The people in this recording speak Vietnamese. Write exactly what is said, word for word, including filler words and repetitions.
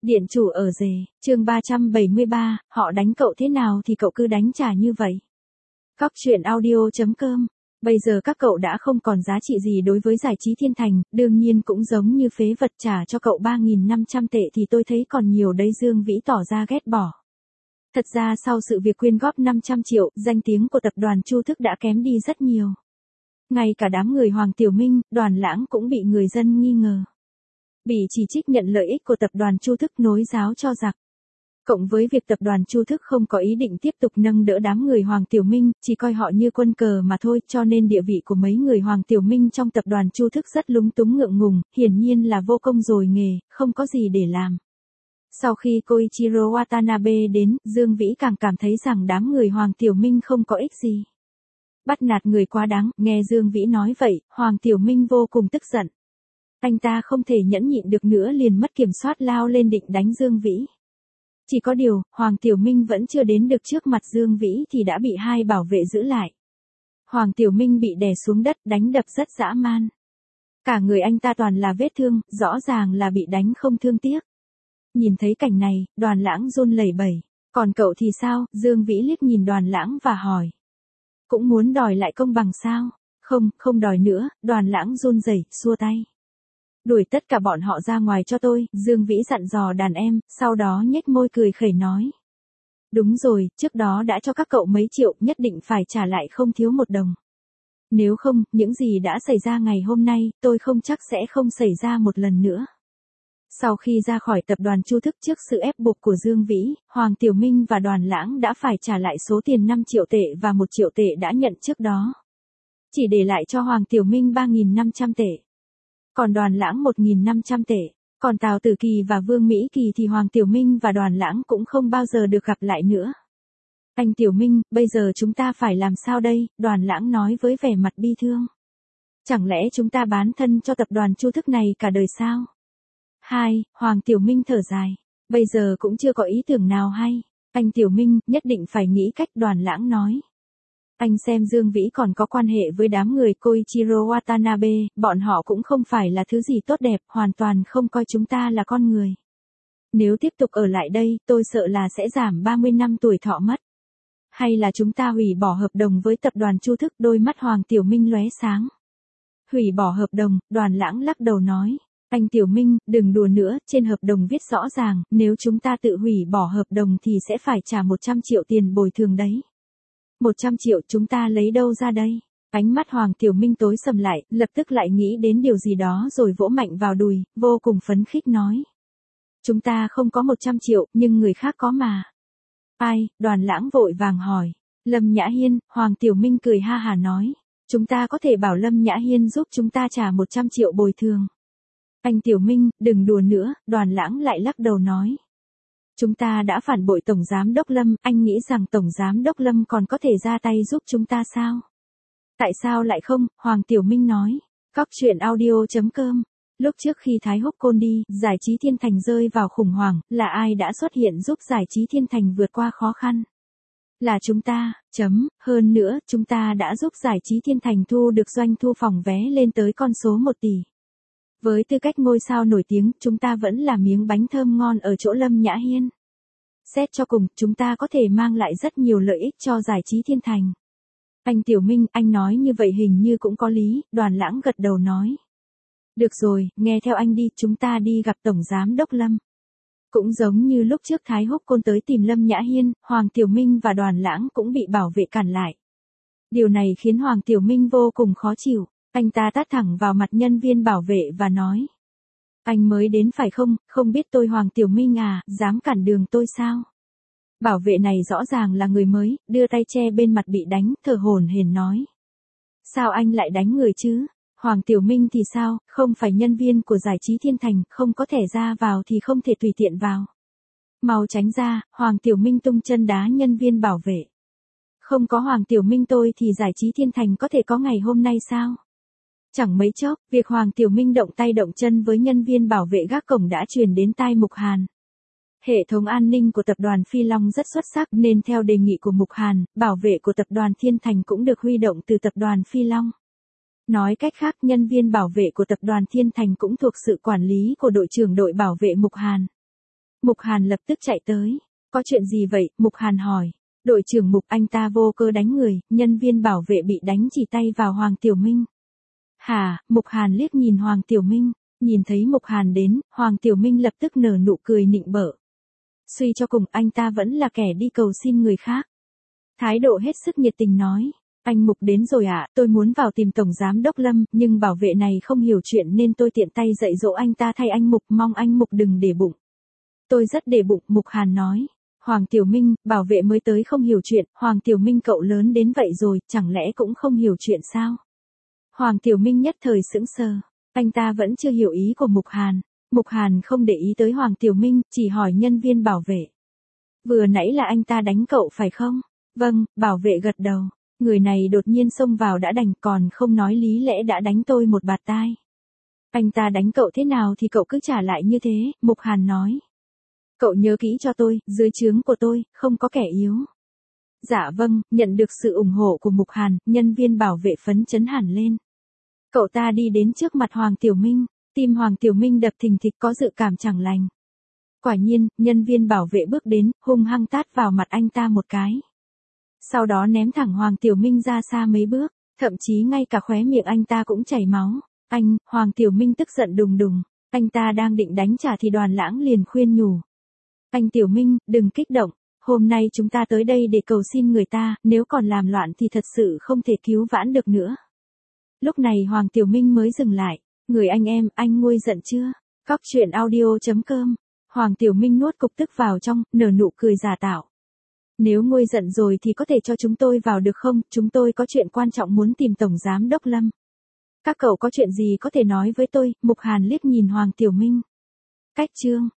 Điện chủ ở rể, chương ba trăm bảy mươi ba, họ đánh cậu thế nào thì cậu cứ đánh trả như vậy. Cóc truyện audio chấm com. Bây giờ các cậu đã không còn giá trị gì đối với giải trí thiên thành, đương nhiên cũng giống như phế vật, trả cho cậu ba nghìn năm trăm tệ thì tôi thấy còn nhiều đấy. Dương Vĩ tỏ ra ghét bỏ. Thật ra sau sự việc quyên góp năm trăm triệu, danh tiếng của tập đoàn Chu Thức đã kém đi rất nhiều. Ngay cả đám người Hoàng Tiểu Minh, Đoàn Lãng cũng bị người dân nghi ngờ. Bị chỉ trích nhận lợi ích của tập đoàn Chu Thức nối giáo cho giặc. Cộng với việc tập đoàn Chu Thức không có ý định tiếp tục nâng đỡ đám người Hoàng Tiểu Minh, chỉ coi họ như quân cờ mà thôi, cho nên địa vị của mấy người Hoàng Tiểu Minh trong tập đoàn Chu Thức rất lúng túng ngượng ngùng, hiển nhiên là vô công rồi nghề, không có gì để làm. Sau khi Koichiro Watanabe đến, Dương Vĩ càng cảm thấy rằng đám người Hoàng Tiểu Minh không có ích gì. Bắt nạt người quá đáng, nghe Dương Vĩ nói vậy, Hoàng Tiểu Minh vô cùng tức giận. Anh ta không thể nhẫn nhịn được nữa liền mất kiểm soát lao lên định đánh Dương Vĩ. Chỉ có điều, Hoàng Tiểu Minh vẫn chưa đến được trước mặt Dương Vĩ thì đã bị hai bảo vệ giữ lại. Hoàng Tiểu Minh bị đè xuống đất, đánh đập rất dã man. Cả người anh ta toàn là vết thương, rõ ràng là bị đánh không thương tiếc. Nhìn thấy cảnh này, Đoàn Lãng run lẩy bẩy. Còn cậu thì sao? Dương Vĩ liếc nhìn Đoàn Lãng và hỏi. Cũng muốn đòi lại công bằng sao? Không, không đòi nữa. Đoàn Lãng run rẩy, xua tay. Đuổi tất cả bọn họ ra ngoài cho tôi, Dương Vĩ dặn dò đàn em, sau đó nhếch môi cười khẩy nói. Đúng rồi, trước đó đã cho các cậu mấy triệu, nhất định phải trả lại không thiếu một đồng. Nếu không, những gì đã xảy ra ngày hôm nay, tôi không chắc sẽ không xảy ra một lần nữa. Sau khi ra khỏi tập đoàn Chu Thức trước sự ép buộc của Dương Vĩ, Hoàng Tiểu Minh và Đoàn Lãng đã phải trả lại số tiền năm triệu tệ và một triệu tệ đã nhận trước đó. Chỉ để lại cho Hoàng Tiểu Minh ba nghìn năm trăm tệ. Còn Đoàn Lãng một nghìn năm trăm tệ. Còn Tào Tử Kỳ và Vương Mỹ Kỳ thì Hoàng Tiểu Minh và Đoàn Lãng cũng không bao giờ được gặp lại nữa. Anh Tiểu Minh, bây giờ chúng ta phải làm sao đây? Đoàn Lãng nói với vẻ mặt bi thương. Chẳng lẽ chúng ta bán thân cho tập đoàn Chu Thức này cả đời sao? Hai, Hoàng Tiểu Minh thở dài. Bây giờ cũng chưa có ý tưởng nào hay. Anh Tiểu Minh, nhất định phải nghĩ cách, Đoàn Lãng nói. Anh xem Dương Vĩ còn có quan hệ với đám người Koichiro Watanabe, bọn họ cũng không phải là thứ gì tốt đẹp, hoàn toàn không coi chúng ta là con người. Nếu tiếp tục ở lại đây, tôi sợ là sẽ giảm ba mươi năm tuổi thọ mất. Hay là chúng ta hủy bỏ hợp đồng với tập đoàn Chu Thức? Đôi mắt Hoàng Tiểu Minh lóe sáng. Hủy bỏ hợp đồng, Đoàn Lãng lắc đầu nói. Anh Tiểu Minh, đừng đùa nữa, trên hợp đồng viết rõ ràng, nếu chúng ta tự hủy bỏ hợp đồng thì sẽ phải trả một trăm triệu tiền bồi thường đấy. một trăm triệu chúng ta lấy đâu ra đây? Ánh mắt Hoàng Tiểu Minh tối sầm lại, lập tức lại nghĩ đến điều gì đó rồi vỗ mạnh vào đùi, vô cùng phấn khích nói. Chúng ta không có một trăm triệu, nhưng người khác có mà. Ai? Đoàn Lãng vội vàng hỏi. Lâm Nhã Hiên. Hoàng Tiểu Minh cười ha hà nói. Chúng ta có thể bảo Lâm Nhã Hiên giúp chúng ta trả một trăm triệu bồi thường. Anh Tiểu Minh, đừng đùa nữa, Đoàn Lãng lại lắc đầu nói. Chúng ta đã phản bội Tổng Giám Đốc Lâm, anh nghĩ rằng Tổng Giám Đốc Lâm còn có thể ra tay giúp chúng ta sao? Tại sao lại không? Hoàng Tiểu Minh nói. Cóc truyện audio chấm com. Lúc trước khi Thái Húc Côn đi, giải trí thiên thành rơi vào khủng hoảng, là ai đã xuất hiện giúp giải trí thiên thành vượt qua khó khăn? Là chúng ta, chấm, hơn nữa, chúng ta đã giúp giải trí thiên thành thu được doanh thu phòng vé lên tới con số một tỷ. Với tư cách ngôi sao nổi tiếng, chúng ta vẫn là miếng bánh thơm ngon ở chỗ Lâm Nhã Hiên. Xét cho cùng, chúng ta có thể mang lại rất nhiều lợi ích cho giải trí thiên thành. Anh Tiểu Minh, anh nói như vậy hình như cũng có lý, Đoàn Lãng gật đầu nói. Được rồi, nghe theo anh đi, chúng ta đi gặp Tổng Giám Đốc Lâm. Cũng giống như lúc trước Thái Húc Côn tới tìm Lâm Nhã Hiên, Hoàng Tiểu Minh và Đoàn Lãng cũng bị bảo vệ cản lại. Điều này khiến Hoàng Tiểu Minh vô cùng khó chịu. Anh ta tát thẳng vào mặt nhân viên bảo vệ và nói. Anh mới đến phải không, không biết tôi Hoàng Tiểu Minh à, dám cản đường tôi sao? Bảo vệ này rõ ràng là người mới, đưa tay che bên mặt bị đánh, thở hổn hển nói. Sao anh lại đánh người chứ? Hoàng Tiểu Minh thì sao, không phải nhân viên của giải trí thiên thành, không có thẻ ra vào thì không thể tùy tiện vào. Mau tránh ra, Hoàng Tiểu Minh tung chân đá nhân viên bảo vệ. Không có Hoàng Tiểu Minh tôi thì giải trí thiên thành có thể có ngày hôm nay sao? Chẳng mấy chốc, việc Hoàng Tiểu Minh động tay động chân với nhân viên bảo vệ gác cổng đã truyền đến tai Mục Hàn. Hệ thống an ninh của tập đoàn Phi Long rất xuất sắc nên theo đề nghị của Mục Hàn, bảo vệ của tập đoàn Thiên Thành cũng được huy động từ tập đoàn Phi Long. Nói cách khác, nhân viên bảo vệ của tập đoàn Thiên Thành cũng thuộc sự quản lý của đội trưởng đội bảo vệ Mục Hàn. Mục Hàn lập tức chạy tới. Có chuyện gì vậy? Mục Hàn hỏi. Đội trưởng Mục, anh ta vô cơ đánh người, nhân viên bảo vệ bị đánh chỉ tay vào Hoàng Tiểu Minh. Hả? Mục Hàn liếc nhìn Hoàng Tiểu Minh. Nhìn thấy Mục Hàn đến, Hoàng Tiểu Minh lập tức nở nụ cười nịnh bợ. Suy cho cùng, anh ta vẫn là kẻ đi cầu xin người khác. Thái độ hết sức nhiệt tình nói. Anh Mục đến rồi ạ, à, tôi muốn vào tìm Tổng Giám Đốc Lâm, nhưng bảo vệ này không hiểu chuyện nên tôi tiện tay dạy dỗ anh ta thay anh Mục, mong anh Mục đừng để bụng. Tôi rất để bụng, Mục Hàn nói. Hoàng Tiểu Minh, bảo vệ mới tới không hiểu chuyện, Hoàng Tiểu Minh cậu lớn đến vậy rồi, chẳng lẽ cũng không hiểu chuyện sao? Hoàng Tiểu Minh nhất thời sững sờ, anh ta vẫn chưa hiểu ý của Mục Hàn. Mục Hàn không để ý tới Hoàng Tiểu Minh, chỉ hỏi nhân viên bảo vệ. Vừa nãy là anh ta đánh cậu phải không? Vâng, bảo vệ gật đầu. Người này đột nhiên xông vào đã đành, còn không nói lý lẽ đã đánh tôi một bạt tai. Anh ta đánh cậu thế nào thì cậu cứ trả lại như thế, Mục Hàn nói. Cậu nhớ kỹ cho tôi, dưới trướng của tôi, không có kẻ yếu. Dạ vâng, nhận được sự ủng hộ của Mục Hàn, nhân viên bảo vệ phấn chấn hẳn lên. Cậu ta đi đến trước mặt Hoàng Tiểu Minh, tim Hoàng Tiểu Minh đập thình thịch có dự cảm chẳng lành. Quả nhiên, nhân viên bảo vệ bước đến, hung hăng tát vào mặt anh ta một cái. Sau đó ném thẳng Hoàng Tiểu Minh ra xa mấy bước, thậm chí ngay cả khóe miệng anh ta cũng chảy máu. Anh, Hoàng Tiểu Minh tức giận đùng đùng, anh ta đang định đánh trả thì Đoàn Lãng liền khuyên nhủ. Anh Tiểu Minh, đừng kích động, hôm nay chúng ta tới đây để cầu xin người ta, nếu còn làm loạn thì thật sự không thể cứu vãn được nữa. Lúc này Hoàng Tiểu Minh mới dừng lại, người anh em, anh nguôi giận chưa? Cóc truyện audio chấm com. Hoàng Tiểu Minh nuốt cục tức vào trong, nở nụ cười giả tạo. Nếu nguôi giận rồi thì có thể cho chúng tôi vào được không? Chúng tôi có chuyện quan trọng muốn tìm Tổng Giám Đốc Lâm. Các cậu có chuyện gì có thể nói với tôi? Mục Hàn liếc nhìn Hoàng Tiểu Minh. Cách chương.